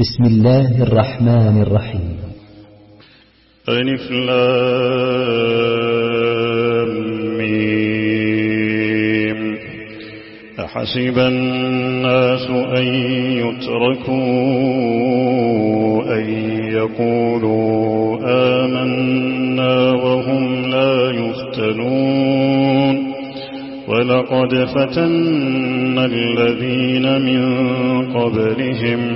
بسم الله الرحمن الرحيم. ألف لام ميم. أحسب الناس أن يتركوا أن يقولوا آمنا وهم لا يفتنون ولقد فتنا الذين من قبلهم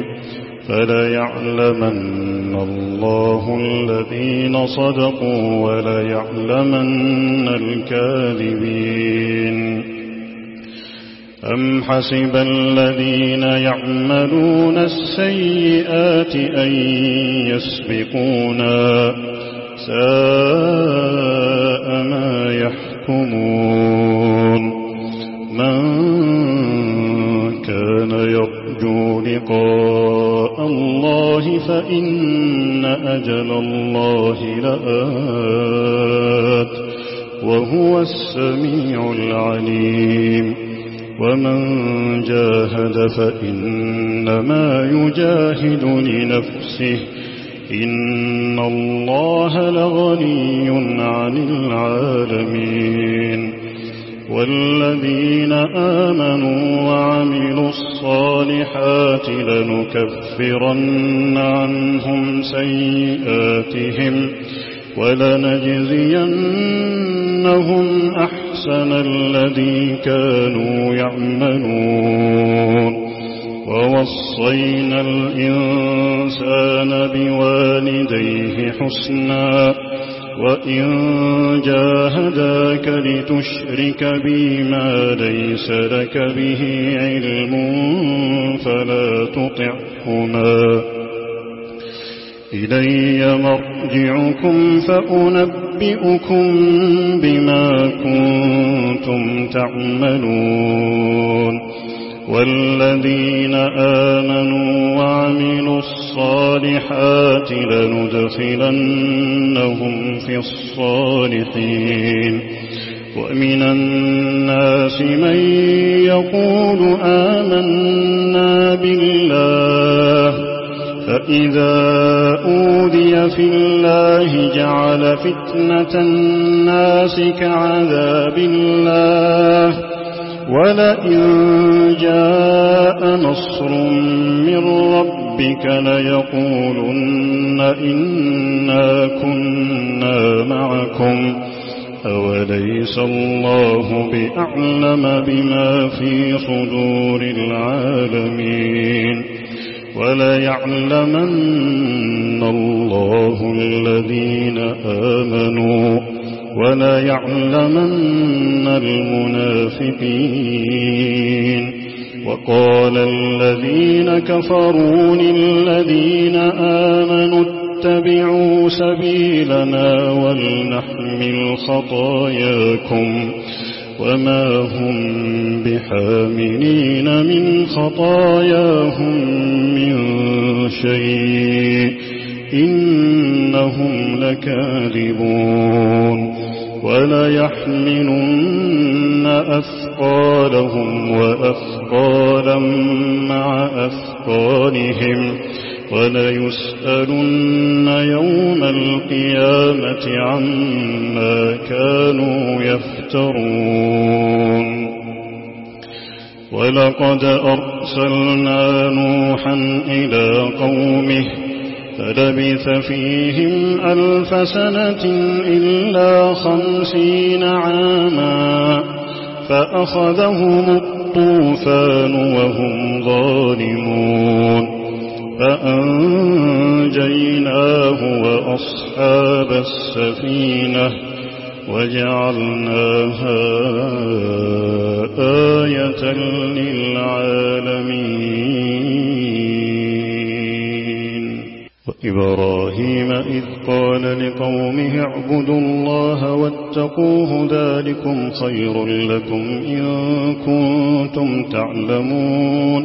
فليعلمن الله الذين صدقوا وليعلمن الكاذبين. أم حسب الذين يعملون السيئات أن يسبقونا ساء ما يحكمون. من كان يرجو لقاء الله فإن أجل الله لآت وهو السميع العليم. ومن جاهد فإنما يجاهد لنفسه إن الله لغني عن العالمين. والذين آمنوا وعملوا الصالحات لنكفرن عنهم سيئاتهم ولنجزينهم أحسن الذي كانوا يعملون. ووصينا الإنسان بوالديه حسنا وإن جاهداك لتشرك بي ما ليس لك به علم فلا تطعهما إلي مرجعكم فأنبئكم بما كنتم تعملون. والذين آمنوا وعملوا الصالحات لندخلنهم في الصالحين. ومن الناس من يقول آمنا بالله فإذا أوذي في الله جعل فتنة الناس كعذاب الله ولئن جاء نصر من ربك ليقولن إنا كنا معكم أوليس الله بأعلم بما في صدور العالمين. وليعلمن الله الذين آمنوا وليعلمن المنافقين. وقال الذين كفروا للذين آمنوا اتبعوا سبيلنا ولنحمل خطاياكم وما هم بحاملين من خطاياهم من شيء إنهم لكاذبون. وليحملن أثقالهم وأثقالا مع أثقالهم وليسألن يوم القيامة عما كانوا يفترون. ولقد أرسلنا نوحا إلى قومه فلبث فيهم 1000 سنة إلا 50 عاما فأخذهم الطوفان وهم ظالمون فأنجيناه وأصحاب السفينة وجعلناها آية للعالمين. وإبراهيم إذ قال لقومه اعبدوا الله واتقوه ذلكم خير لكم إن كنتم تعلمون.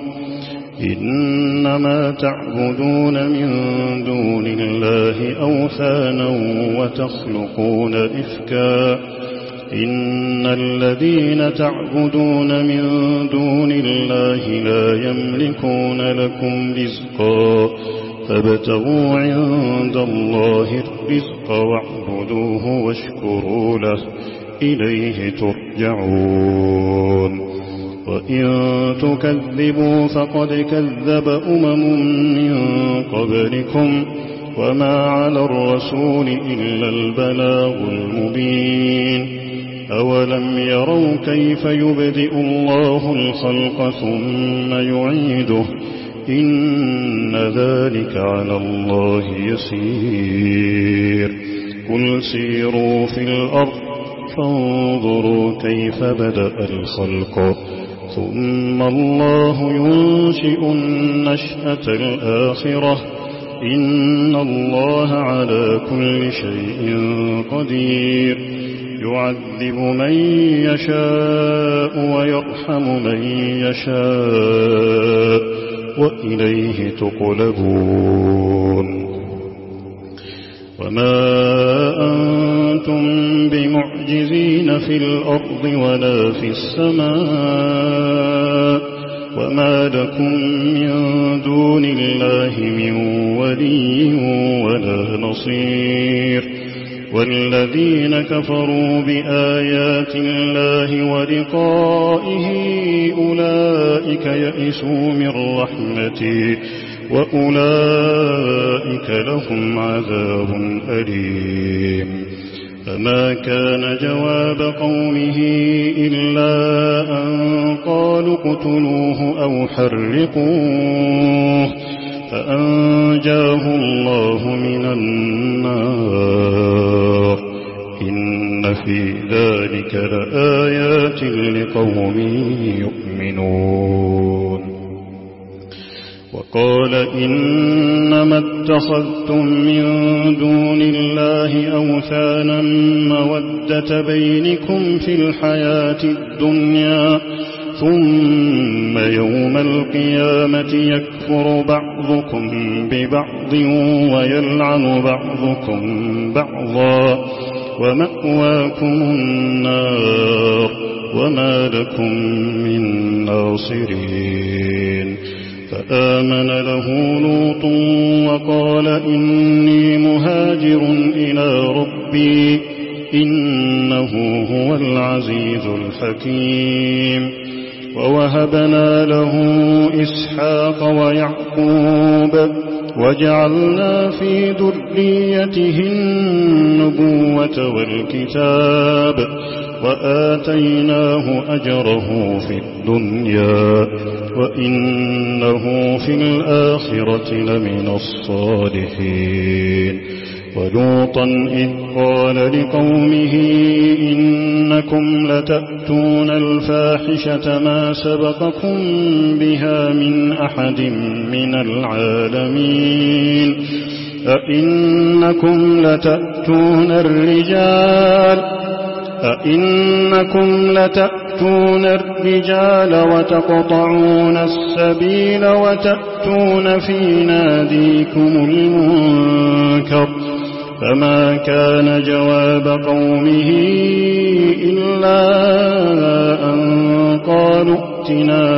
إنما تعبدون من دون الله أوثانا وتخلقون إفكا إن الذين تعبدون من دون الله لا يملكون لكم رزقا فابتغوا عند الله الرزق واعبدوه واشكروا له إليه ترجعون وإن تكذبوا فقد كذب من قبلكم وما على الرسول إلا البلاغ المبين أولم يروا كيف يبدئ الله الخلق ثم يعيده إن ذلك على الله يسير قل سيروا في الأرض فانظروا كيف بدأ الخلق ثم الله ينشئ النشأة الآخرة إن الله على كل شيء قدير يعذب من يشاء ويرحم من يشاء وإليه تقلبون وما أنتم بمعجزين في الأرض ولا في السماء وما لكم من دون الله من ولي ولا نصير والذين كفروا بآيات الله ولقائه أولئك يئسوا من رحمتي وأولئك لهم عذاب أليم فما كان جواب قومه إلا أن قالوا اقتلوه أو حرقوه فأنجاه الله من النار إن في ذلك لآيات لقوم يؤمنون وقال إنما اتخذتم من دون الله أوثانا مودة بينكم في الحياة الدنيا ثم يوم القيامة يكفر بعضكم ببعض ويلعن بعضكم بعضا ومأواكم النار وما لكم من ناصرين فآمن له لوط وقال إني مهاجر إلى ربي إنه هو العزيز الحكيم ووهبنا له إسحاق ويعقوب وجعلنا في ذريته النبوة والكتاب وآتيناه أجره في الدنيا وإنه في الآخرة لمن الصالحين ولوطا إذ قال لقومه إنكم لتأتون الفاحشة ما سبقكم بها من أحد من العالمين أئنكم لتأتون الرجال وتقطعون السبيل وتأتون في ناديكم المنكر فما كان جواب قومه إلا أن قالوا ائتنا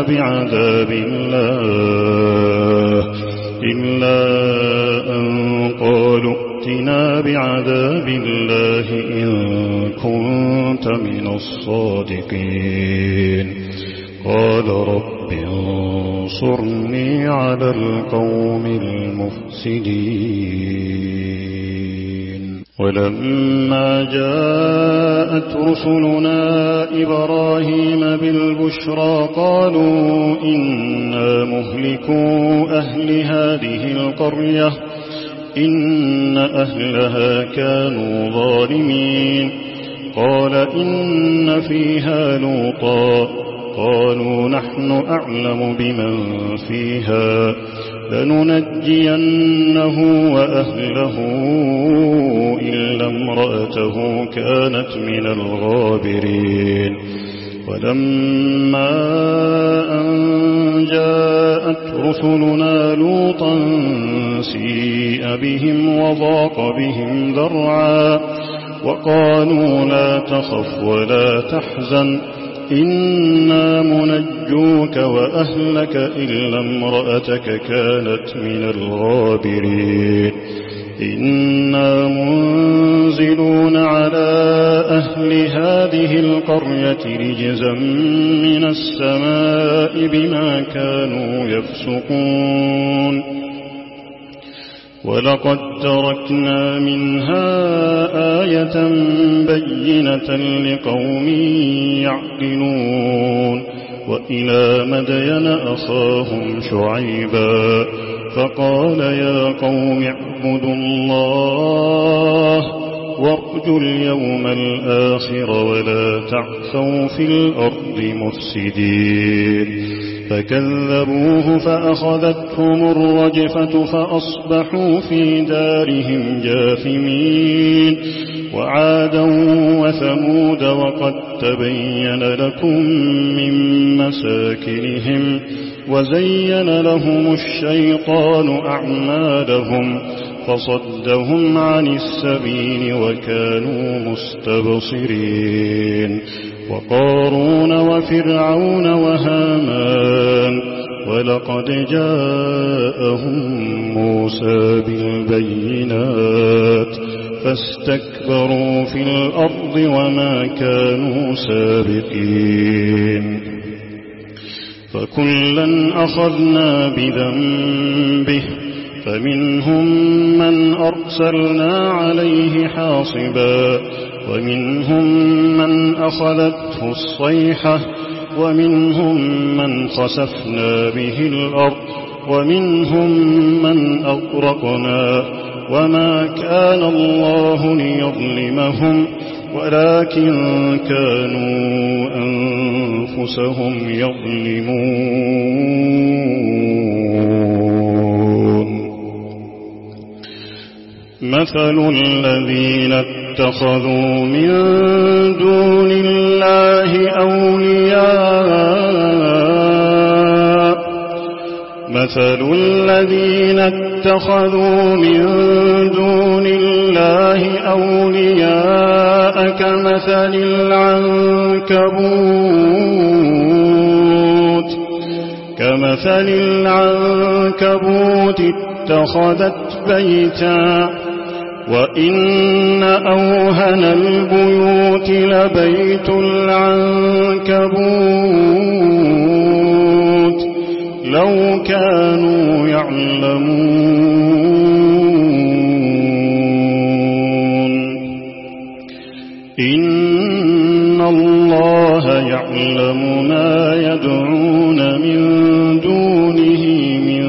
بعذاب الله إن كنت من الصادقين قال رب انصرني على القوم المفسدين ولما جاءت رسلنا إبراهيم بالبشرى قالوا إنا مهلكو أهل هذه القرية إن أهلها كانوا ظالمين قال إن فيها لوطا قالوا نحن أعلم بمن فيها لننجينه وأهله إلا امرأته كانت من الغابرين ولما أن جاءت رسلنا لوطا سيء بهم وضاق بهم ذرعا وقالوا لا تخف ولا تحزن إنا منجوك وأهلك إلا امرأتك كانت من الغابرين إنا منزلون على أهل هذه القرية رجزا من السماء بما كانوا يفسقون ولقد تركنا منها آية بينة لقوم يعقلون وإلى مدين أخاهم شعيبا فقال يا قوم اعبدوا الله وارجوا اليوم الآخر ولا تعثوا في الأرض مفسدين فكذبوه فأخذتهم الرجفة فأصبحوا في دارهم جاثمين وعادا وثمود وقد تبين لكم من مساكنهم وزين لهم الشيطان أعمالهم فصدهم عن السبيل وكانوا مستبصرين وقارون وفرعون وهامان ولقد جاءهم موسى بالبينات فاستكبروا في الأرض وما كانوا سابقين فكلا أخذنا بذنبه فمنهم من أرسلنا عليه حاصبا ومنهم من أخذته الصيحة ومنهم من خسفنا به الأرض ومنهم من أغرقنا وما كان الله ليظلمهم ولكن كانوا أنفسهم يظلمون مثل الذين اتخذوا من دون الله أولياء مثل الذين اتخذوا من دون الله أولياء كمثل العنكبوت اتخذت بيتا وإن أوهن البيوت لبيت العنكبوت لو كانوا يعلمون إن الله يعلم ما يدعون من دونه من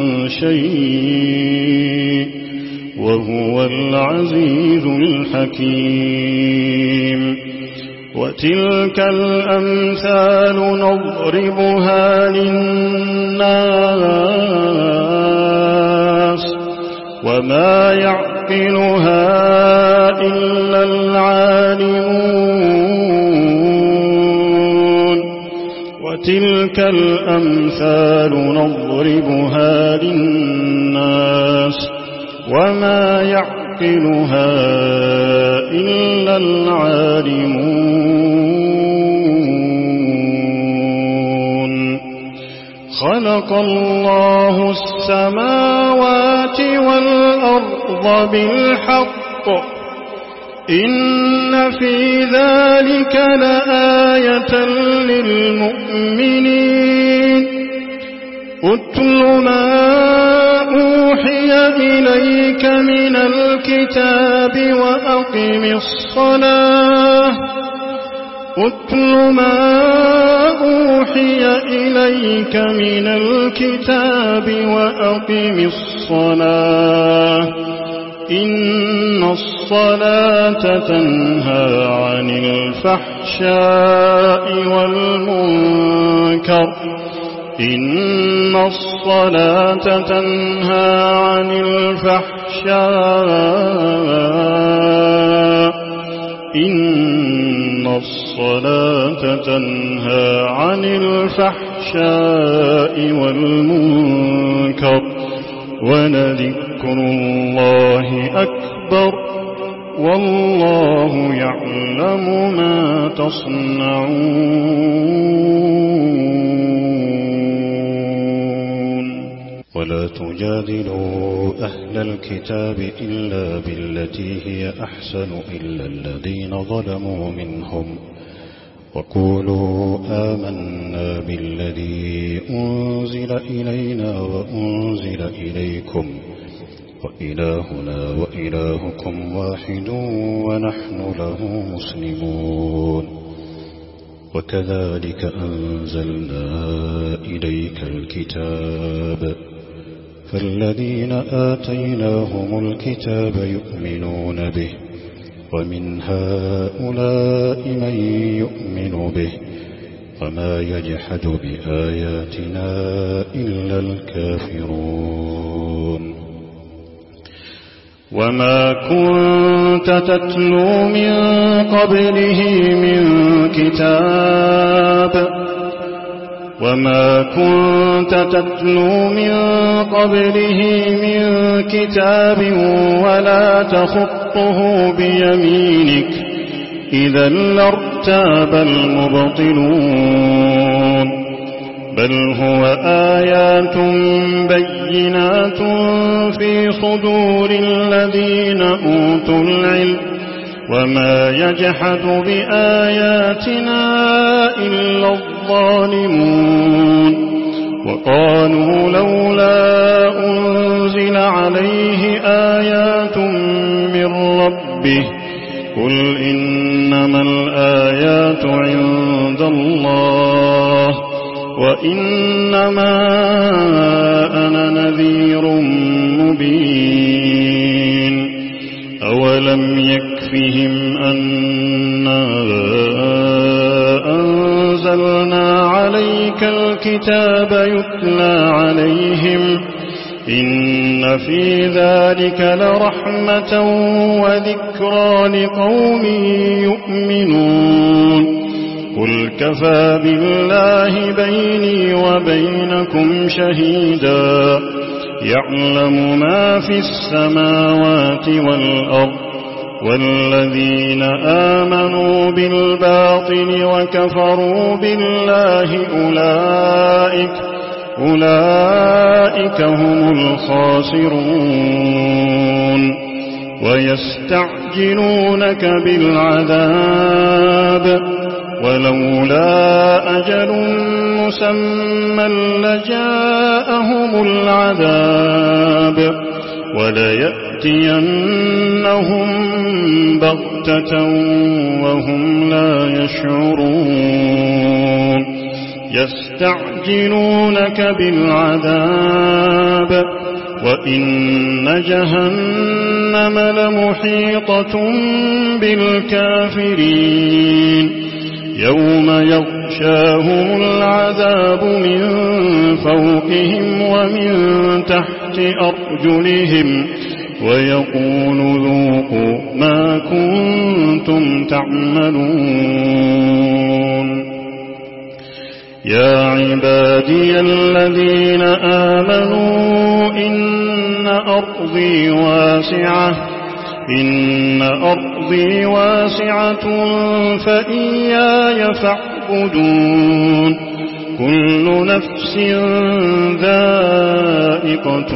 شيء وهو العزيز الحكيم وتلك الأمثال نضربها للناس وما يعقلها إلا العالمون وتلك الأمثال نضربها للناس وما يعقلها إلا العالمون خلق الله السماوات والأرض بالحق إن في ذلك لآية للمؤمنين اتل ما أوحي إليك من الكتاب وأقم الصلاة اتل ما أوحي إليك من الكتاب وأقم الصلاة إن الصلاة تنهى عن الفحشاء والمنكر إن الصلاة تنهى عن الفحشاء إن الصلاة تنهى عن الفحشاء والمنكر ولذكر الله أكبر والله يعلم ما تصنعون ولا تجادلوا أهل الكتاب إلا بالتي هي أحسن إلا الذين ظلموا منهم وقولوا آمنا بالذي أنزل إلينا وأنزل إليكم وإلهنا وإلهكم واحد ونحن له مسلمون وكذلك أنزلنا إليك الكتاب فالذين آتيناهم الكتاب يؤمنون به ومن هؤلاء من يؤمن به وما يجحد بآياتنا إلا الكافرون وما كنت تتلو من قبله من كتاب ولا تخطه بيمينك إذا لارتاب المبطلون بل هو آيات بينات في صدور الذين أوتوا العلم وما يجحد بآياتنا إلا الظالمون وقالوا لولا أنزل عليه آيات من ربه قل إنما الآيات عند الله وإنما أنا نذير مبين أولم يكفهم أنا أنزلنا عليك الكتاب يتلى عليهم إن في ذلك لرحمة وذكرى لقوم يؤمنون قل كفى بالله بيني وبينكم شهيدا يعلم ما في السماوات والأرض والذين آمنوا بالباطل وكفروا بالله أولئك هم الخاسرون ويستعجلونك بالعذاب ولولا أجل مسمى لجاءهم العذاب وليأتينهم بغتة وهم لا يشعرون يستعجلونك بالعذاب وإن جهنم لمحيطة بالكافرين يوم يغشاهم العذاب من فوقهم ومن تحت أرجلهم ويقول ذوقوا ما كنتم تعملون يا عبادي الذين آمنوا إن أرضي واسعة فإياي فاعبدون كل نفس ذائقة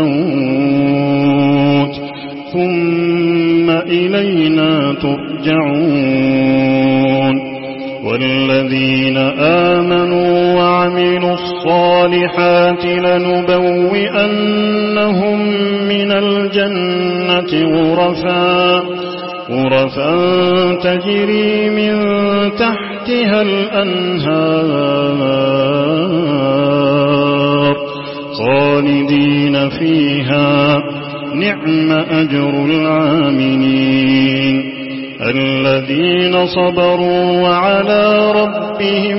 الموت ثم إلينا ترجعون والذين آمنوا وعملوا الصالحات لنبوئنهم من الجنة غرفا تجري من تحتها الأنهار خالدين فيها نعم أجر العاملين الذين صبروا وعلى ربهم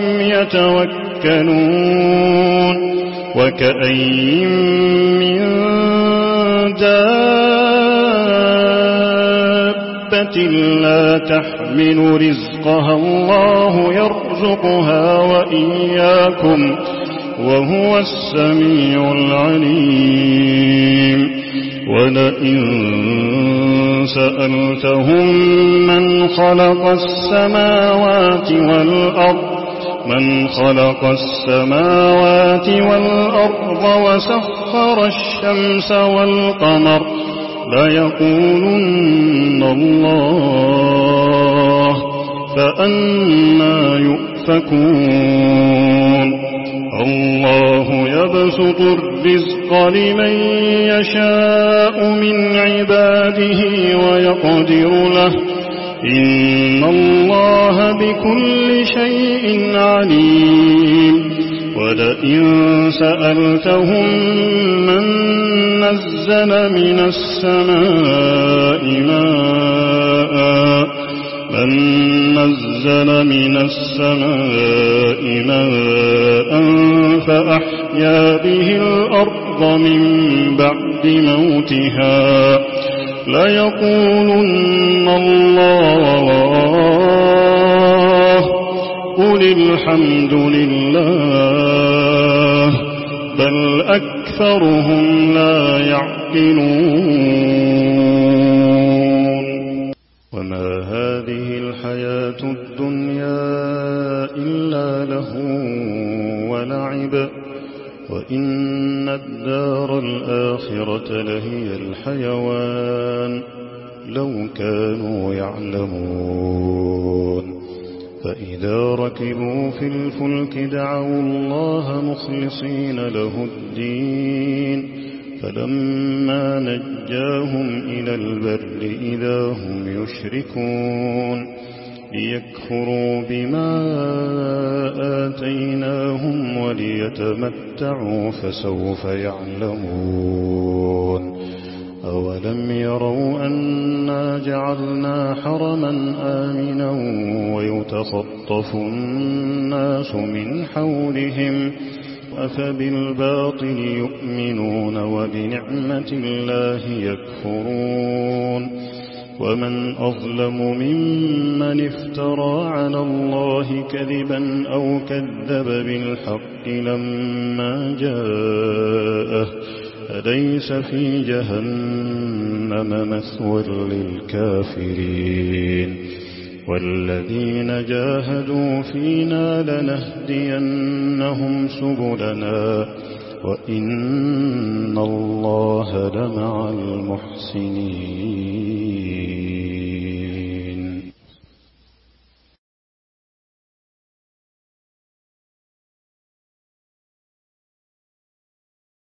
يتوكلون وكأين من دابة لا تحمل رزقها الله يرزقها وإياكم وهو السميع العليم ولئن سألتهم من خلق السماوات والأرض وسخر الشمس والقمر ليقولن الله فأنى يؤفكون الله يبسط الرزق لمن يشاء من عباده ويقدر له إن الله بكل شيء عليم ولئن سألتهم من نزل من السماء ماء فأحيا به الأرض من بعد موتها ليقولن الله قل الحمد لله بل أكثرهم لا يعقلون وما هذه الحياة الدنيا إلا لهو ولعب وإن الدار الآخرة لهي الحيوان لو كانوا يعلمون فإذا ركبوا في الفلك دعوا الله مخلصين له الدين فلما نجاهم إلى البر إذا هم يشركون ليكفروا بما آتيناهم وليتمتعوا فسوف يعلمون أولم يروا أنا جعلنا حرما آمنا ويتخطف الناس من حولهم أفبالباطل يؤمنون وبنعمة الله يكفرون ومن أظلم ممن افترى على الله كذبا أو كذب بالحق لما جاءه أليس في جهنم مثوى للكافرين والذين جاهدوا فينا لنهدينهم سبلنا وإن الله لمع المحسنين